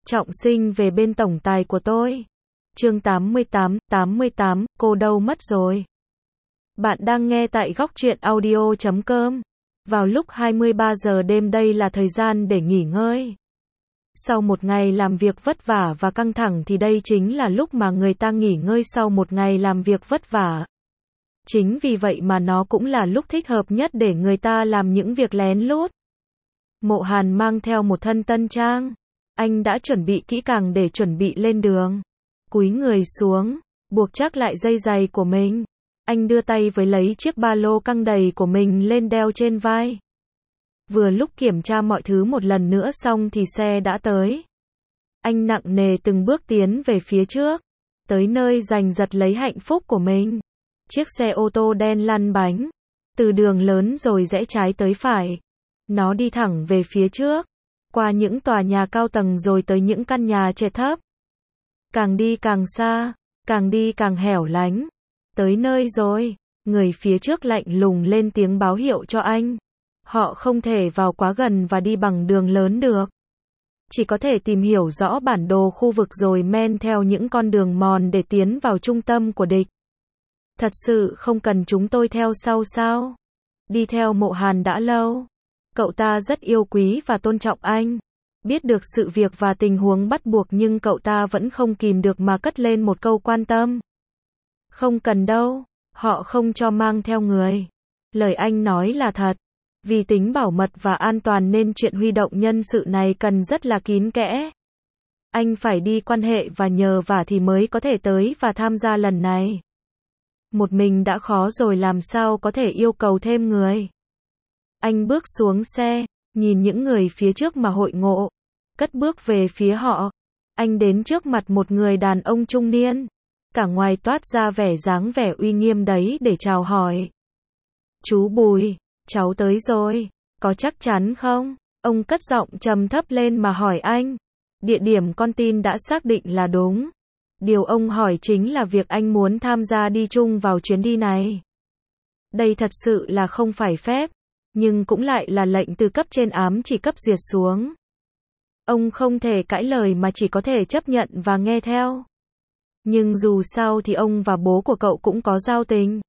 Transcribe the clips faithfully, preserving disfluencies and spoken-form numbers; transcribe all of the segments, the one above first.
Trọng sinh về bên tổng tài của tôi. Chương tám mươi tám, tám mươi tám, cô đâu mất rồi? Bạn đang nghe tại góc truyện audio chấm com. Vào lúc hai mươi ba giờ đêm, đây là thời gian để nghỉ ngơi. Sau một ngày làm việc vất vả và căng thẳng thì đây chính là lúc mà người ta nghỉ ngơi sau một ngày làm việc vất vả. Chính vì vậy mà nó cũng là lúc thích hợp nhất để người ta làm những việc lén lút. Mộ Hàn mang theo một thân tân trang. Anh đã chuẩn bị kỹ càng để chuẩn bị lên đường. Cúi người xuống, buộc chắc lại dây giày của mình. Anh đưa tay với lấy chiếc ba lô căng đầy của mình lên đeo trên vai. Vừa lúc kiểm tra mọi thứ một lần nữa xong thì xe đã tới. Anh nặng nề từng bước tiến về phía trước, tới nơi giành giật lấy hạnh phúc của mình. Chiếc xe ô tô đen lăn bánh, từ đường lớn rồi rẽ trái tới phải. Nó đi thẳng về phía trước, qua những tòa nhà cao tầng rồi tới những căn nhà trệt thấp. Càng đi càng xa, càng đi càng hẻo lánh. Tới nơi rồi, người phía trước lạnh lùng lên tiếng báo hiệu cho anh. Họ không thể vào quá gần và đi bằng đường lớn được. Chỉ có thể tìm hiểu rõ bản đồ khu vực rồi men theo những con đường mòn để tiến vào trung tâm của địch. Thật sự không cần chúng tôi theo sau sao? Đi theo Mộ Hàn đã lâu. Cậu ta rất yêu quý và tôn trọng anh. Biết được sự việc và tình huống bắt buộc nhưng cậu ta vẫn không kìm được mà cất lên một câu quan tâm. Không cần đâu, họ không cho mang theo người. Lời anh nói là thật. Vì tính bảo mật và an toàn nên chuyện huy động nhân sự này cần rất là kín kẽ. Anh phải đi quan hệ và nhờ vả thì mới có thể tới và tham gia lần này. Một mình đã khó rồi làm sao có thể yêu cầu thêm người. Anh bước xuống xe, nhìn những người phía trước mà hội ngộ, cất bước về phía họ. Anh đến trước mặt một người đàn ông trung niên, cả ngoài toát ra vẻ dáng vẻ uy nghiêm đấy để chào hỏi. Chú Bùi, cháu tới rồi, có chắc chắn không? Ông cất giọng trầm thấp lên mà hỏi anh. Địa điểm con tin đã xác định là đúng. Điều ông hỏi chính là việc anh muốn tham gia đi chung vào chuyến đi này. Đây thật sự là không phải phép, nhưng cũng lại là lệnh từ cấp trên ám chỉ cấp duyệt xuống. Ông không thể cãi lời mà chỉ có thể chấp nhận và nghe theo. Nhưng dù sao thì ông và bố của cậu cũng có giao tình.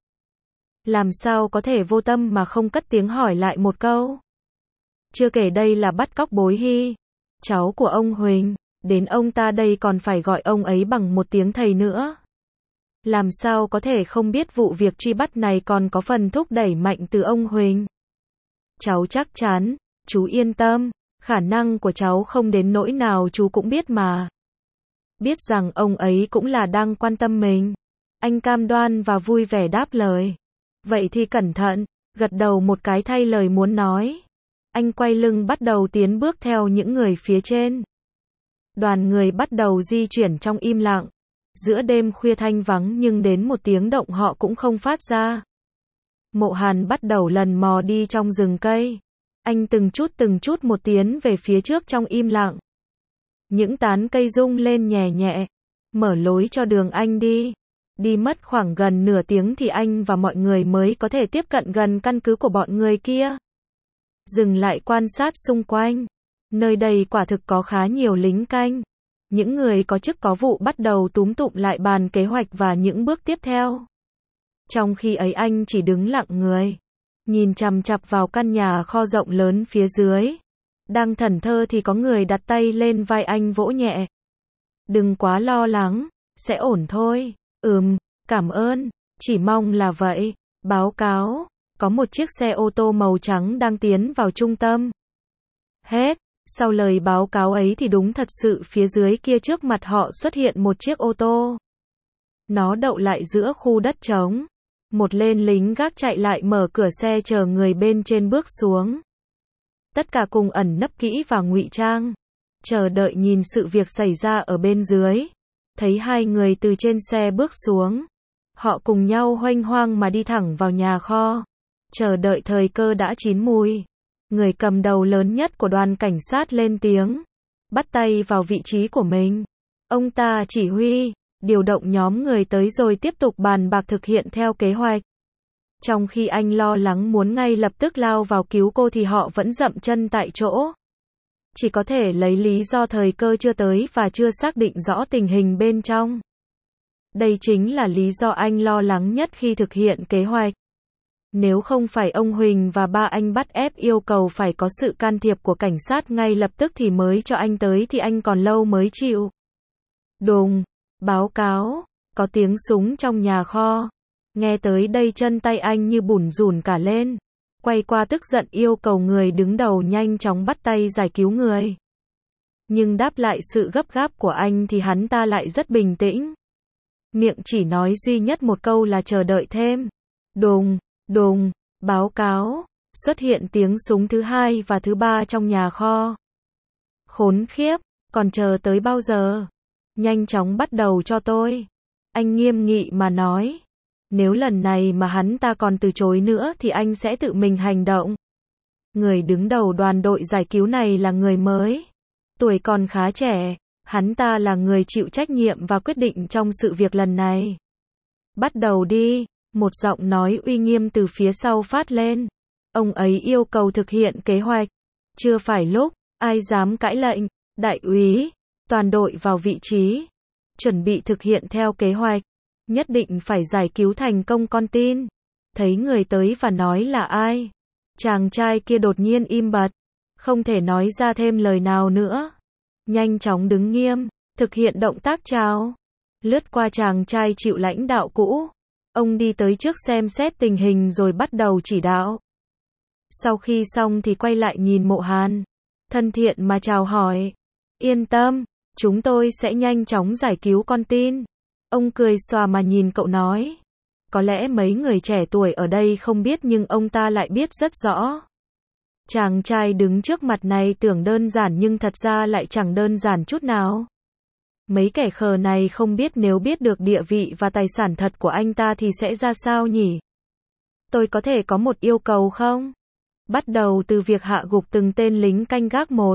Làm sao có thể vô tâm mà không cất tiếng hỏi lại một câu. Chưa kể đây là bắt cóc Bối Hy, cháu của ông Huỳnh. Đến ông ta đây còn phải gọi ông ấy bằng một tiếng thầy nữa. Làm sao có thể không biết vụ việc truy bắt này còn có phần thúc đẩy mạnh từ ông Huỳnh. Cháu chắc chắn, chú yên tâm, khả năng của cháu không đến nỗi nào chú cũng biết mà. Biết rằng ông ấy cũng là đang quan tâm mình. Anh cam đoan và vui vẻ đáp lời. Vậy thì cẩn thận, gật đầu một cái thay lời muốn nói. Anh quay lưng bắt đầu tiến bước theo những người phía trên. Đoàn người bắt đầu di chuyển trong im lặng. Giữa đêm khuya thanh vắng nhưng đến một tiếng động họ cũng không phát ra. Mộ Hàn bắt đầu lần mò đi trong rừng cây. Anh từng chút từng chút một tiến về phía trước trong im lặng. Những tán cây rung lên nhẹ nhẹ, mở lối cho đường anh đi. Đi mất khoảng gần nửa tiếng thì anh và mọi người mới có thể tiếp cận gần căn cứ của bọn người kia. Dừng lại quan sát xung quanh. Nơi đây quả thực có khá nhiều lính canh. Những người có chức có vụ bắt đầu túm tụm lại bàn kế hoạch và những bước tiếp theo. Trong khi ấy anh chỉ đứng lặng người, nhìn chằm chằm vào căn nhà kho rộng lớn phía dưới. Đang thẫn thờ thì có người đặt tay lên vai anh vỗ nhẹ. Đừng quá lo lắng, sẽ ổn thôi. Ừm, cảm ơn, chỉ mong là vậy. Báo cáo, có một chiếc xe ô tô màu trắng đang tiến vào trung tâm. Hết. Sau lời báo cáo ấy thì đúng thật sự phía dưới kia trước mặt họ xuất hiện một chiếc ô tô. Nó đậu lại giữa khu đất trống. Một tên lính gác chạy lại mở cửa xe chờ người bên trên bước xuống. Tất cả cùng ẩn nấp kỹ và ngụy trang, chờ đợi nhìn sự việc xảy ra ở bên dưới. Thấy hai người từ trên xe bước xuống, họ cùng nhau hoanh hoang mà đi thẳng vào nhà kho, chờ đợi thời cơ đã chín mùi. Người cầm đầu lớn nhất của đoàn cảnh sát lên tiếng, bắt tay vào vị trí của mình. Ông ta chỉ huy, điều động nhóm người tới rồi tiếp tục bàn bạc thực hiện theo kế hoạch. Trong khi anh lo lắng muốn ngay lập tức lao vào cứu cô thì họ vẫn dậm chân tại chỗ. chỉ có thể lấy lý do thời cơ chưa tới và chưa xác định rõ tình hình bên trong. Đây chính là lý do anh lo lắng nhất khi thực hiện kế hoạch. Nếu không phải ông Huỳnh và ba anh bắt ép yêu cầu phải có sự can thiệp của cảnh sát ngay lập tức thì mới cho anh tới thì anh còn lâu mới chịu. Đùng, báo cáo, có tiếng súng trong nhà kho. Nghe tới đây chân tay anh như bủn rủn cả lên. Quay qua tức giận yêu cầu người đứng đầu nhanh chóng bắt tay giải cứu người. Nhưng đáp lại sự gấp gáp của anh thì hắn ta lại rất bình tĩnh. Miệng chỉ nói duy nhất một câu là chờ đợi thêm. Đùng, đùng, báo cáo, xuất hiện tiếng súng thứ hai và thứ ba trong nhà kho. Khốn khiếp, còn chờ tới bao giờ? Nhanh chóng bắt đầu cho tôi. Anh nghiêm nghị mà nói. Nếu lần này mà hắn ta còn từ chối nữa thì anh sẽ tự mình hành động. Người đứng đầu đoàn đội giải cứu này là người mới. Tuổi còn khá trẻ, hắn ta là người chịu trách nhiệm và quyết định trong sự việc lần này. Bắt đầu đi, một giọng nói uy nghiêm từ phía sau phát lên. Ông ấy yêu cầu thực hiện kế hoạch. Chưa phải lúc, ai dám cãi lệnh, đại úy, toàn đội vào vị trí. Chuẩn bị thực hiện theo kế hoạch. Nhất định phải giải cứu thành công con tin. Thấy người tới và nói là ai? Chàng trai kia đột nhiên im bặt. Không thể nói ra thêm lời nào nữa. Nhanh chóng đứng nghiêm, thực hiện động tác chào. Lướt qua chàng trai chịu lãnh đạo cũ. Ông đi tới trước xem xét tình hình rồi bắt đầu chỉ đạo. Sau khi xong thì quay lại nhìn Mộ Hàn. Thân thiện mà chào hỏi. Yên tâm, chúng tôi sẽ nhanh chóng giải cứu con tin. Ông cười xòa mà nhìn cậu nói. Có lẽ mấy người trẻ tuổi ở đây không biết nhưng ông ta lại biết rất rõ. Chàng trai đứng trước mặt này tưởng đơn giản nhưng thật ra lại chẳng đơn giản chút nào. Mấy kẻ khờ này không biết nếu biết được địa vị và tài sản thật của anh ta thì sẽ ra sao nhỉ? Tôi có thể có một yêu cầu không? Bắt đầu từ việc hạ gục từng tên lính canh gác một.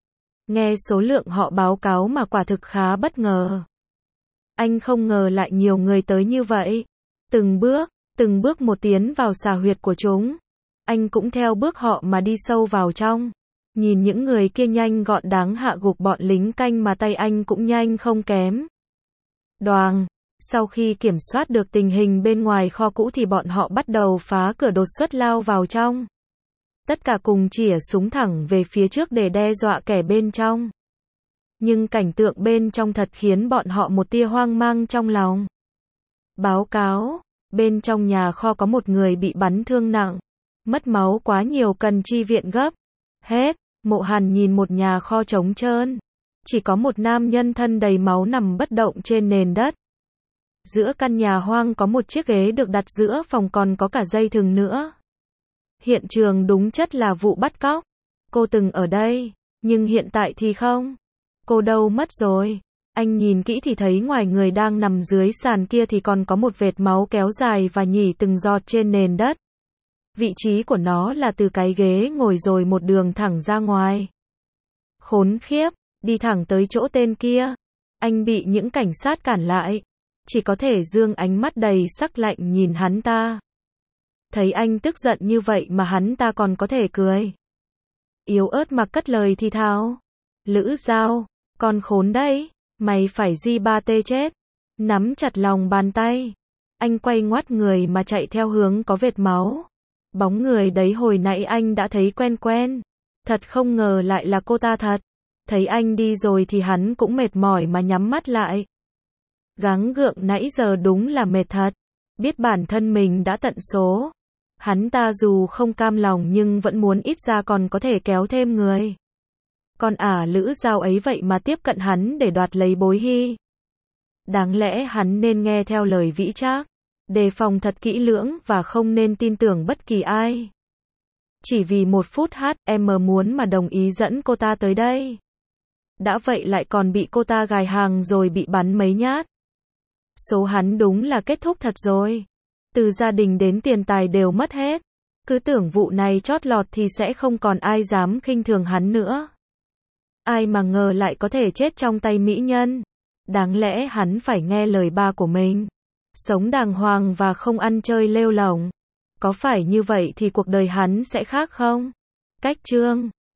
Nghe số lượng họ báo cáo mà quả thực khá bất ngờ. Anh không ngờ lại nhiều người tới như vậy. Từng bước, từng bước một tiến vào xà huyệt của chúng. Anh cũng theo bước họ mà đi sâu vào trong. Nhìn những người kia nhanh gọn đáng hạ gục bọn lính canh mà tay anh cũng nhanh không kém. Đoàng, sau khi kiểm soát được tình hình bên ngoài kho cũ thì bọn họ bắt đầu phá cửa đột xuất lao vào trong. Tất cả cùng chĩa súng thẳng về phía trước để đe dọa kẻ bên trong. Nhưng cảnh tượng bên trong thật khiến bọn họ một tia hoang mang trong lòng. Báo cáo, bên trong nhà kho có một người bị bắn thương nặng. Mất máu quá nhiều cần chi viện gấp. Hết, Mộ Hàn nhìn một nhà kho trống trơn. Chỉ có một nam nhân thân đầy máu nằm bất động trên nền đất. Giữa căn nhà hoang có một chiếc ghế được đặt giữa phòng còn có cả dây thừng nữa. Hiện trường đúng chất là vụ bắt cóc. Cô từng ở đây, nhưng hiện tại thì không. Cô đâu mất rồi? Anh nhìn kỹ thì thấy ngoài người đang nằm dưới sàn kia thì còn có một vệt máu kéo dài và nhỉ từng giọt trên nền đất. Vị trí của nó là từ cái ghế ngồi rồi một đường thẳng ra ngoài. Khốn khiếp, đi thẳng tới chỗ tên kia. Anh bị những cảnh sát cản lại. Chỉ có thể dương ánh mắt đầy sắc lạnh nhìn hắn ta. Thấy anh tức giận như vậy mà hắn ta còn có thể cười. Yếu ớt mà cất lời thì thào. Lữ Giao, con khốn đấy, mày phải di ba tê chết. Nắm chặt lòng bàn tay. Anh quay ngoắt người mà chạy theo hướng có vệt máu. Bóng người đấy hồi nãy anh đã thấy quen quen. Thật không ngờ lại là cô ta thật. Thấy anh đi rồi thì hắn cũng mệt mỏi mà nhắm mắt lại. Gắng gượng nãy giờ đúng là mệt thật. Biết bản thân mình đã tận số. Hắn ta dù không cam lòng nhưng vẫn muốn ít ra còn có thể kéo thêm người. Còn ả Lữ Giao ấy vậy mà tiếp cận hắn để đoạt lấy Bối Hy. Đáng lẽ hắn nên nghe theo lời Vĩ Trác. Đề phòng thật kỹ lưỡng và không nên tin tưởng bất kỳ ai. Chỉ vì một phút hát em muốn mà đồng ý dẫn cô ta tới đây. Đã vậy lại còn bị cô ta gài hàng rồi bị bắn mấy nhát. Số hắn đúng là kết thúc thật rồi. Từ gia đình đến tiền tài đều mất hết. Cứ tưởng vụ này chót lọt thì sẽ không còn ai dám khinh thường hắn nữa. Ai mà ngờ lại có thể chết trong tay mỹ nhân. Đáng lẽ hắn phải nghe lời ba của mình. Sống đàng hoàng và không ăn chơi lêu lổng. Có phải như vậy thì cuộc đời hắn sẽ khác không? Cách chương